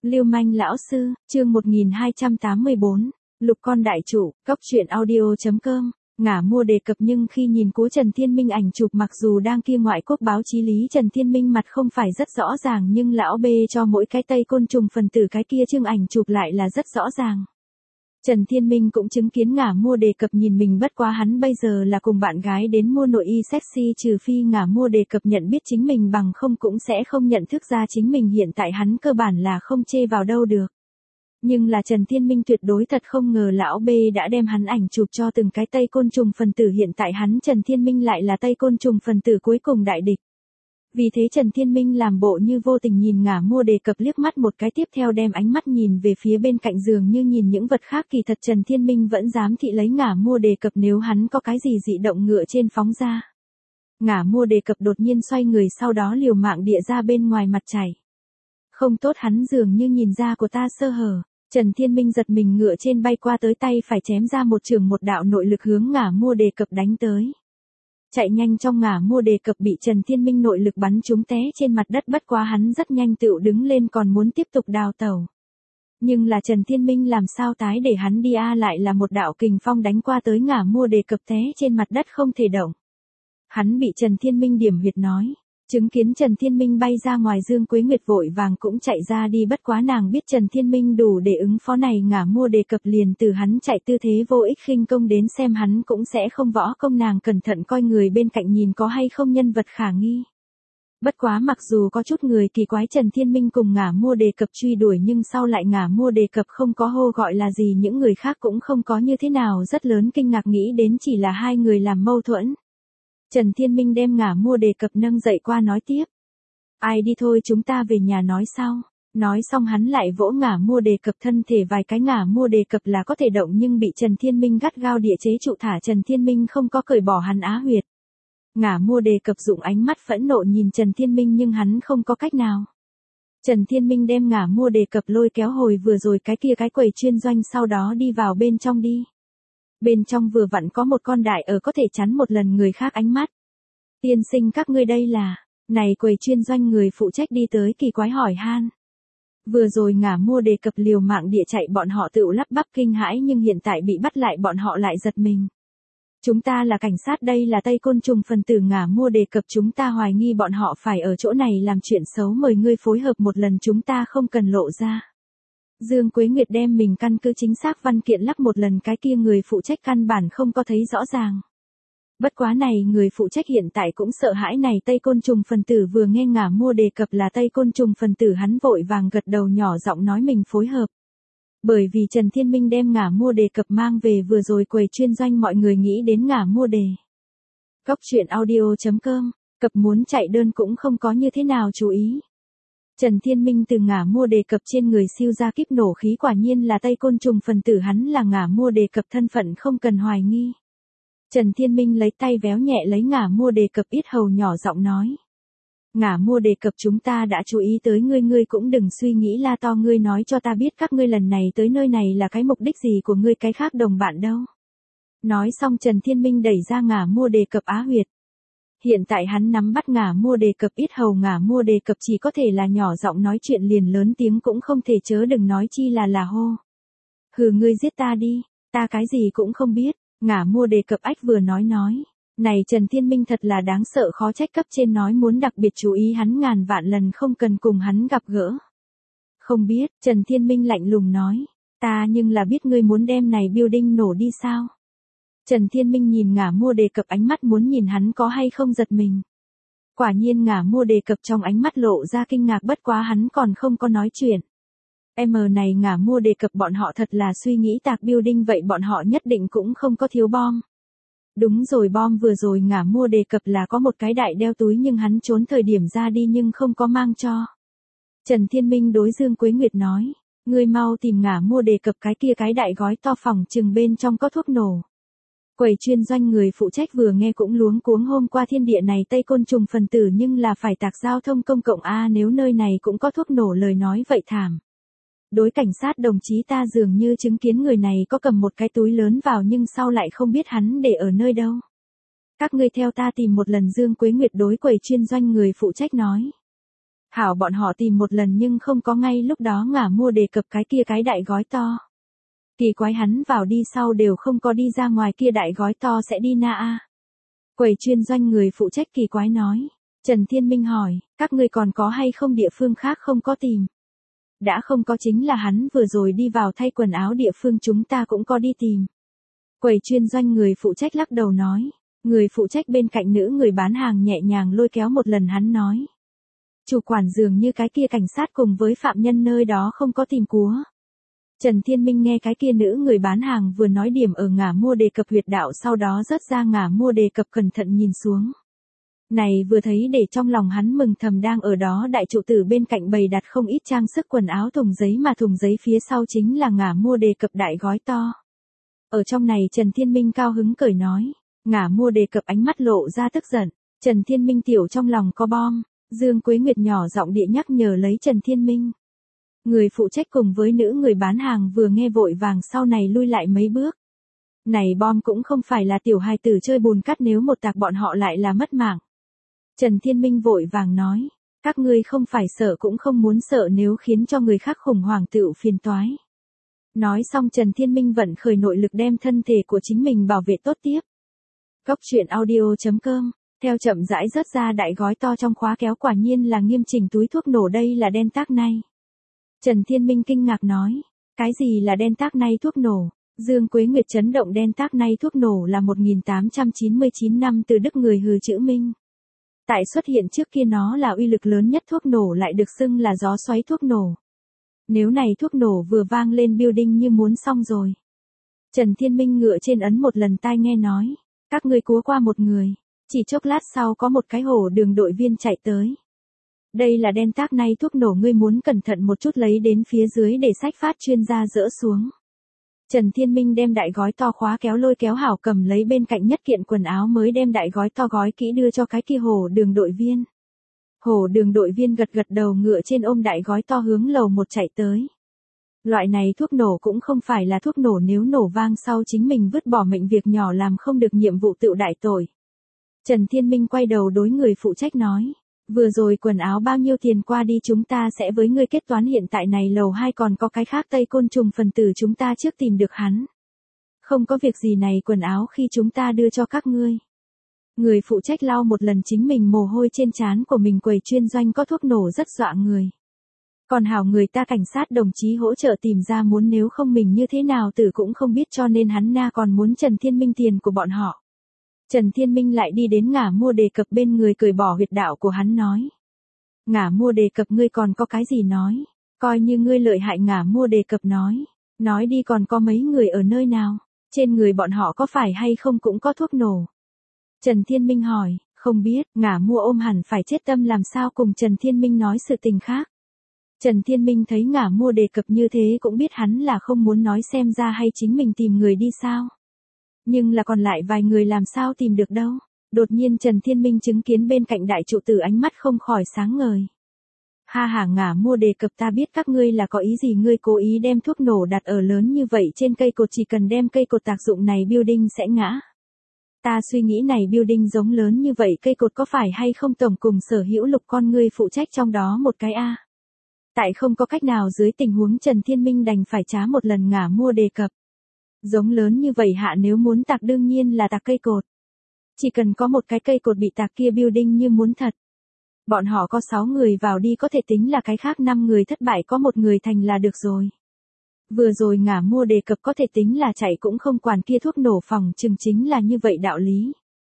Lưu manh lão sư, chương 1284, Lục con đại trụ, Cóc truyện audio.com, ngả mua đề cập nhưng khi nhìn Cố Trần Thiên Minh ảnh chụp mặc dù đang kia ngoại quốc báo chí lý Trần Thiên Minh mặt không phải rất rõ ràng nhưng lão bê cho mỗi cái tây côn trùng phần tử cái kia chương ảnh chụp lại là rất rõ ràng. Trần Thiên Minh cũng chứng kiến ngả mua đề cập nhìn mình bất quá hắn bây giờ là cùng bạn gái đến mua nội y sexy trừ phi ngả mua đề cập nhận biết chính mình bằng không cũng sẽ không nhận thức ra chính mình hiện tại hắn cơ bản là không chê vào đâu được. Nhưng là Trần Thiên Minh tuyệt đối thật không ngờ lão B đã đem hắn ảnh chụp cho từng cái tây côn trùng phần tử hiện tại hắn Trần Thiên Minh lại là tây côn trùng phần tử cuối cùng đại địch. Vì thế Trần Thiên Minh làm bộ như vô tình nhìn ngả mua đề cập liếc mắt một cái tiếp theo đem ánh mắt nhìn về phía bên cạnh giường như nhìn những vật khác kỳ thật Trần Thiên Minh vẫn dám thị lấy ngả mua đề cập nếu hắn có cái gì dị động ngựa trên phóng ra. Ngả mua đề cập đột nhiên xoay người sau đó liều mạng địa ra bên ngoài mặt chảy. Không tốt hắn dường như nhìn ra của ta sơ hở. Trần Thiên Minh giật mình ngựa trên bay qua tới tay phải chém ra một trường một đạo nội lực hướng ngả mua đề cập đánh tới. Chạy nhanh trong ngả mua đề cập bị Trần Thiên Minh nội lực bắn trúng té trên mặt đất bất quá hắn rất nhanh tựu đứng lên còn muốn tiếp tục đào tẩu. Nhưng là Trần Thiên Minh làm sao tái để hắn đi lại là một đạo kình phong đánh qua tới ngả mua đề cập té trên mặt đất không thể động. Hắn bị Trần Thiên Minh điểm huyệt nói. Chứng kiến Trần Thiên Minh bay ra ngoài Dương Quế Nguyệt vội vàng cũng chạy ra đi bất quá nàng biết Trần Thiên Minh đủ để ứng phó này ngả mua đề cập liền từ hắn chạy tư thế vô ích khinh công đến xem hắn cũng sẽ không võ công nàng cẩn thận coi người bên cạnh nhìn có hay không nhân vật khả nghi. Bất quá mặc dù có chút người kỳ quái Trần Thiên Minh cùng ngả mua đề cập truy đuổi nhưng sau lại ngả mua đề cập không có hô gọi là gì những người khác cũng không có như thế nào rất lớn kinh ngạc nghĩ đến chỉ là hai người làm mâu thuẫn. Trần Thiên Minh đem ngả mua đề cập nâng dậy qua nói tiếp. Ai đi thôi chúng ta về nhà nói sau. Nói xong hắn lại vỗ ngả mua đề cập thân thể vài cái ngả mua đề cập là có thể động nhưng bị Trần Thiên Minh gắt gao địa chế trụ thả Trần Thiên Minh không có cởi bỏ hắn á huyệt. Ngả mua đề cập dụng ánh mắt phẫn nộ nhìn Trần Thiên Minh nhưng hắn không có cách nào. Trần Thiên Minh đem ngả mua đề cập lôi kéo hồi vừa rồi cái kia cái quầy chuyên doanh sau đó đi vào bên trong đi. Bên trong vừa vặn có một con đại ở có thể chắn một lần người khác ánh mắt. Tiên sinh các ngươi đây là, này quầy chuyên doanh người phụ trách đi tới kỳ quái hỏi han. Vừa rồi ngả mua đề cập liều mạng địa chạy bọn họ tự lắp bắp kinh hãi nhưng hiện tại bị bắt lại bọn họ lại giật mình. Chúng ta là cảnh sát đây là tây côn trùng phần tử ngả mua đề cập chúng ta hoài nghi bọn họ phải ở chỗ này làm chuyện xấu mời ngươi phối hợp một lần chúng ta không cần lộ ra. Dương Quế Nguyệt đem mình căn cứ chính xác văn kiện lắp một lần cái kia người phụ trách căn bản không có thấy rõ ràng. Bất quá này người phụ trách hiện tại cũng sợ hãi này tây côn trùng phần tử vừa nghe ngả mua đề cập là tây côn trùng phần tử hắn vội vàng gật đầu nhỏ giọng nói mình phối hợp. Bởi vì Trần Thiên Minh đem ngả mua đề cập mang về vừa rồi quầy chuyên doanh mọi người nghĩ đến ngả mua đề. Cóc truyện audio.com, cập muốn chạy đơn cũng không có như thế nào chú ý. Trần Thiên Minh từ ngả mua đề cập trên người siêu ra kíp nổ khí quả nhiên là tây côn trùng phần tử hắn là ngả mua đề cập thân phận không cần hoài nghi. Trần Thiên Minh lấy tay véo nhẹ lấy ngả mua đề cập yết hầu nhỏ giọng nói. Ngả mua đề cập chúng ta đã chú ý tới ngươi cũng đừng suy nghĩ la to ngươi nói cho ta biết các ngươi lần này tới nơi này là cái mục đích gì của ngươi cái khác đồng bạn đâu. Nói xong Trần Thiên Minh đẩy ra ngả mua đề cập á huyệt. Hiện tại hắn nắm bắt ngả mua đề cập ít hầu ngả mua đề cập chỉ có thể là nhỏ giọng nói chuyện liền lớn tiếng cũng không thể chớ đừng nói chi là hô. Hừ ngươi giết ta đi, ta cái gì cũng không biết, ngả mua đề cập ách vừa nói. Này Trần Thiên Minh thật là đáng sợ khó trách cấp trên nói muốn đặc biệt chú ý hắn ngàn vạn lần không cần cùng hắn gặp gỡ. Không biết, Trần Thiên Minh lạnh lùng nói, ta nhưng là biết ngươi muốn đem này building nổ đi sao. Trần Thiên Minh nhìn ngả mua đề cập ánh mắt muốn nhìn hắn có hay không giật mình. Quả nhiên ngả mua đề cập trong ánh mắt lộ ra kinh ngạc bất quá hắn còn không có nói chuyện. Này ngả mua đề cập bọn họ thật là suy nghĩ tạc building vậy bọn họ nhất định cũng không có thiếu bom. Đúng rồi bom vừa rồi ngả mua đề cập là có một cái đại đeo túi nhưng hắn trốn thời điểm ra đi nhưng không có mang cho. Trần Thiên Minh đối Dương Quế Nguyệt nói, ngươi mau tìm ngả mua đề cập cái kia cái đại gói to phòng chừng bên trong có thuốc nổ. Quầy chuyên doanh người phụ trách vừa nghe cũng luống cuống hôm qua thiên địa này tây côn trùng phần tử nhưng là phải tạc giao thông công cộng nếu nơi này cũng có thuốc nổ lời nói vậy thảm. Đối cảnh sát đồng chí ta dường như chứng kiến người này có cầm một cái túi lớn vào nhưng sau lại không biết hắn để ở nơi đâu. Các ngươi theo ta tìm một lần Dương Quế Nguyệt đối quầy chuyên doanh người phụ trách nói. Hảo bọn họ tìm một lần nhưng không có ngay lúc đó Ngả Mua đề cập cái kia cái đại gói to. Kỳ quái hắn vào đi sau đều không có đi ra ngoài kia đại gói to sẽ đi na a. Quầy chuyên doanh người phụ trách kỳ quái nói. Trần Thiên Minh hỏi, các ngươi còn có hay không địa phương khác không có tìm? Đã không có chính là hắn vừa rồi đi vào thay quần áo địa phương chúng ta cũng có đi tìm. Quầy chuyên doanh người phụ trách lắc đầu nói. Người phụ trách bên cạnh nữ người bán hàng nhẹ nhàng lôi kéo một lần hắn nói. Chủ quản dường như cái kia cảnh sát cùng với phạm nhân nơi đó không có tìm cúa. Trần Thiên Minh nghe cái kia nữ người bán hàng vừa nói điểm ở Ngả Mua đề cập huyệt đạo sau đó rớt ra Ngả Mua đề cập cẩn thận nhìn xuống. Này vừa thấy để trong lòng hắn mừng thầm đang ở đó đại trụ tử bên cạnh bày đặt không ít trang sức quần áo thùng giấy mà thùng giấy phía sau chính là Ngả Mua đề cập đại gói to. Ở trong này Trần Thiên Minh cao hứng cười nói. Ngả Mua đề cập ánh mắt lộ ra tức giận. Trần Thiên Minh tiểu trong lòng có bom. Dương Quế Nguyệt nhỏ giọng địa nhắc nhở lấy Trần Thiên Minh. Người phụ trách cùng với nữ người bán hàng vừa nghe vội vàng sau này lui lại mấy bước. Này bom cũng không phải là tiểu hài tử chơi bùn cát nếu một tạc bọn họ lại là mất mạng. Trần Thiên Minh vội vàng nói. Các ngươi không phải sợ cũng không muốn sợ nếu khiến cho người khác khủng hoảng tựu phiền toái. Nói xong Trần Thiên Minh vận khởi nội lực đem thân thể của chính mình bảo vệ tốt tiếp. Góc truyện audio.com Theo chậm rãi rớt ra đại gói to trong khóa kéo quả nhiên là nghiêm chỉnh túi thuốc nổ đây là đen tác nay. Trần Thiên Minh kinh ngạc nói. Cái gì là đen tác nay thuốc nổ? Dương Quế Nguyệt chấn động đen tác nay thuốc nổ là 1899 năm từ Đức người Hừ chữ Minh. Tại xuất hiện trước kia nó là uy lực lớn nhất thuốc nổ lại được xưng là gió xoáy thuốc nổ. Nếu này thuốc nổ vừa vang lên building như muốn xong rồi. Trần Thiên Minh ngựa trên ấn một lần tai nghe nói. Các ngươi cúa qua một người. Chỉ chốc lát sau có một cái hổ đường đội viên chạy tới. Đây là đen tác nay thuốc nổ ngươi muốn cẩn thận một chút lấy đến phía dưới để sách phát chuyên gia dỡ xuống. Trần Thiên Minh đem đại gói to khóa kéo lôi kéo hảo cầm lấy bên cạnh nhất kiện quần áo mới đem đại gói to gói kỹ đưa cho cái kia hổ đường đội viên. Hổ đường đội viên gật gật đầu ngựa trên ôm đại gói to hướng lầu một chạy tới. Loại này thuốc nổ cũng không phải là thuốc nổ nếu nổ vang sau chính mình vứt bỏ mệnh việc nhỏ làm không được nhiệm vụ tựu đại tội. Trần Thiên Minh quay đầu đối người phụ trách nói. Vừa rồi quần áo bao nhiêu tiền qua đi chúng ta sẽ với ngươi kết toán hiện tại này lầu 2 còn có cái khác Tây Côn Trùng phần tử chúng ta trước tìm được hắn. Không có việc gì này quần áo khi chúng ta đưa cho các ngươi. Người phụ trách lau một lần chính mình mồ hôi trên trán của mình quầy chuyên doanh có thuốc nổ rất dọa người. Còn hảo người ta cảnh sát đồng chí hỗ trợ tìm ra muốn nếu không mình như thế nào tử cũng không biết cho nên hắn na còn muốn Trần Thiên Minh tiền của bọn họ. Trần Thiên Minh lại đi đến Ngả Mua đề cập bên người cởi bỏ huyệt đạo của hắn nói. Ngả Mua đề cập ngươi còn có cái gì nói, coi như ngươi lợi hại Ngả Mua đề cập nói. Nói đi còn có mấy người ở nơi nào, trên người bọn họ có phải hay không cũng có thuốc nổ. Trần Thiên Minh hỏi, không biết, Ngả Mua ôm hẳn phải chết tâm làm sao cùng Trần Thiên Minh nói sự tình khác. Trần Thiên Minh thấy Ngả Mua đề cập như thế cũng biết hắn là không muốn nói xem ra hay chính mình tìm người đi sao. Nhưng là còn lại vài người làm sao tìm được đâu. Đột nhiên Trần Thiên Minh chứng kiến bên cạnh đại trụ tử ánh mắt không khỏi sáng ngời. Ha ha Ngả Mua đề cập ta biết các ngươi là có ý gì ngươi cố ý đem thuốc nổ đặt ở lớn như vậy trên cây cột chỉ cần đem cây cột tác dụng này building sẽ ngã. Ta suy nghĩ này building giống lớn như vậy cây cột có phải hay không tổng cùng sở hữu lục con ngươi phụ trách trong đó một cái a. Tại không có cách nào dưới tình huống Trần Thiên Minh đành phải trá một lần Ngả Mua đề cập. Giống lớn như vậy hạ nếu muốn tạc đương nhiên là tạc cây cột. Chỉ cần có một cái cây cột bị tạc kia building như muốn thật. Bọn họ có 6 người vào đi có thể tính là cái khác 5 người thất bại có một người thành là được rồi. Vừa rồi Ngả Mua đề cập có thể tính là chạy cũng không quản kia thuốc nổ phòng chừng chính là như vậy đạo lý.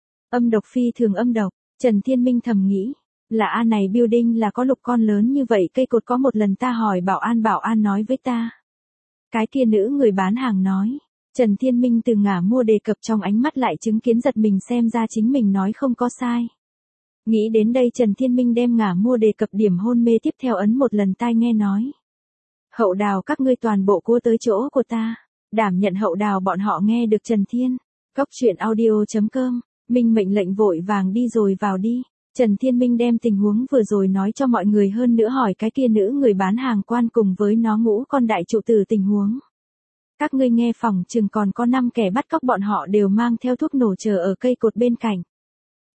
Âm độc phi thường âm độc, Trần Thiên Minh thầm nghĩ. Là A này building là có lục con lớn như vậy cây cột có một lần ta hỏi bảo an nói với ta. Cái kia nữ người bán hàng nói. Trần Thiên Minh từ Ngả Mua đề cập trong ánh mắt lại chứng kiến giật mình xem ra chính mình nói không có sai. Nghĩ đến đây Trần Thiên Minh đem Ngả Mua đề cập điểm hôn mê tiếp theo ấn một lần tai nghe nói. Hậu đào các ngươi toàn bộ cua tới chỗ của ta. Đảm nhận hậu đào bọn họ nghe được Trần Thiên. Góc truyện audio.com Minh mệnh lệnh vội vàng đi rồi vào đi. Trần Thiên Minh đem tình huống vừa rồi nói cho mọi người hơn nữa hỏi cái kia nữ người bán hàng quan cùng với nó ngũ con đại trụ tử tình huống. Các ngươi nghe phòng chừng còn có 5 kẻ bắt cóc bọn họ đều mang theo thuốc nổ chờ ở cây cột bên cạnh.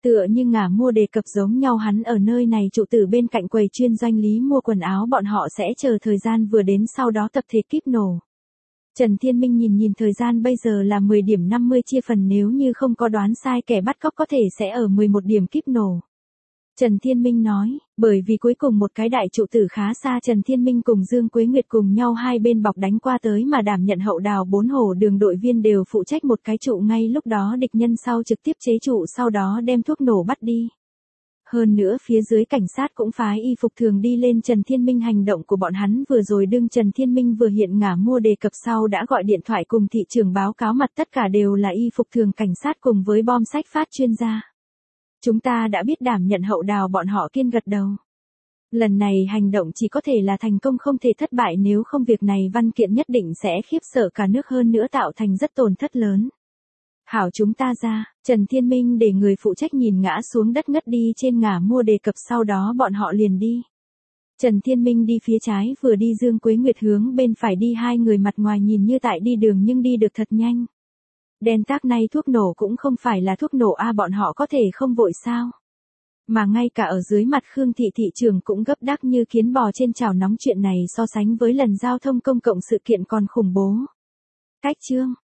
Tựa như Ngả Mua đề cập giống nhau, hắn ở nơi này trụ tử bên cạnh quầy chuyên doanh lý mua quần áo, bọn họ sẽ chờ thời gian vừa đến sau đó tập thể kíp nổ. Trần Thiên Minh nhìn thời gian bây giờ là 10 điểm 50 chia phần, nếu như không có đoán sai kẻ bắt cóc có thể sẽ ở 11 điểm kíp nổ. Trần Thiên Minh nói, bởi vì cuối cùng một cái đại trụ tử khá xa, Trần Thiên Minh cùng Dương Quế Nguyệt cùng nhau hai bên bọc đánh qua tới mà đảm nhận hậu đào 4 hổ đường đội viên đều phụ trách một cái trụ, ngay lúc đó địch nhân sau trực tiếp chế trụ, sau đó đem thuốc nổ bắt đi. Hơn nữa phía dưới cảnh sát cũng phái y phục thường đi lên Trần Thiên Minh, hành động của bọn hắn vừa rồi đương Trần Thiên Minh vừa hiện Ngả Mua đề cập sau đã gọi điện thoại cùng thị trưởng báo cáo mặt, tất cả đều là y phục thường cảnh sát cùng với bom sách phát chuyên gia. Chúng ta đã biết, đảm nhận hậu đào bọn họ kiên gật đầu. Lần này hành động chỉ có thể là thành công, không thể thất bại, nếu không việc này văn kiện nhất định sẽ khiếp sợ cả nước, hơn nữa tạo thành rất tổn thất lớn. Hảo, chúng ta ra. Trần Thiên Minh để người phụ trách nhìn ngã xuống đất ngất đi trên Ngả Mua đề cập, sau đó bọn họ liền đi. Trần Thiên Minh đi phía trái, vừa đi Dương Quế Nguyệt hướng bên phải đi, hai người mặt ngoài nhìn như tại đi đường nhưng đi được thật nhanh. Đen tác này thuốc nổ cũng không phải là thuốc nổ a, bọn họ có thể không vội sao? Mà ngay cả ở dưới mặt Khương thị thị trưởng cũng gấp đắc như kiến bò trên chảo nóng, chuyện này so sánh với lần giao thông công cộng sự kiện còn khủng bố. Cách chương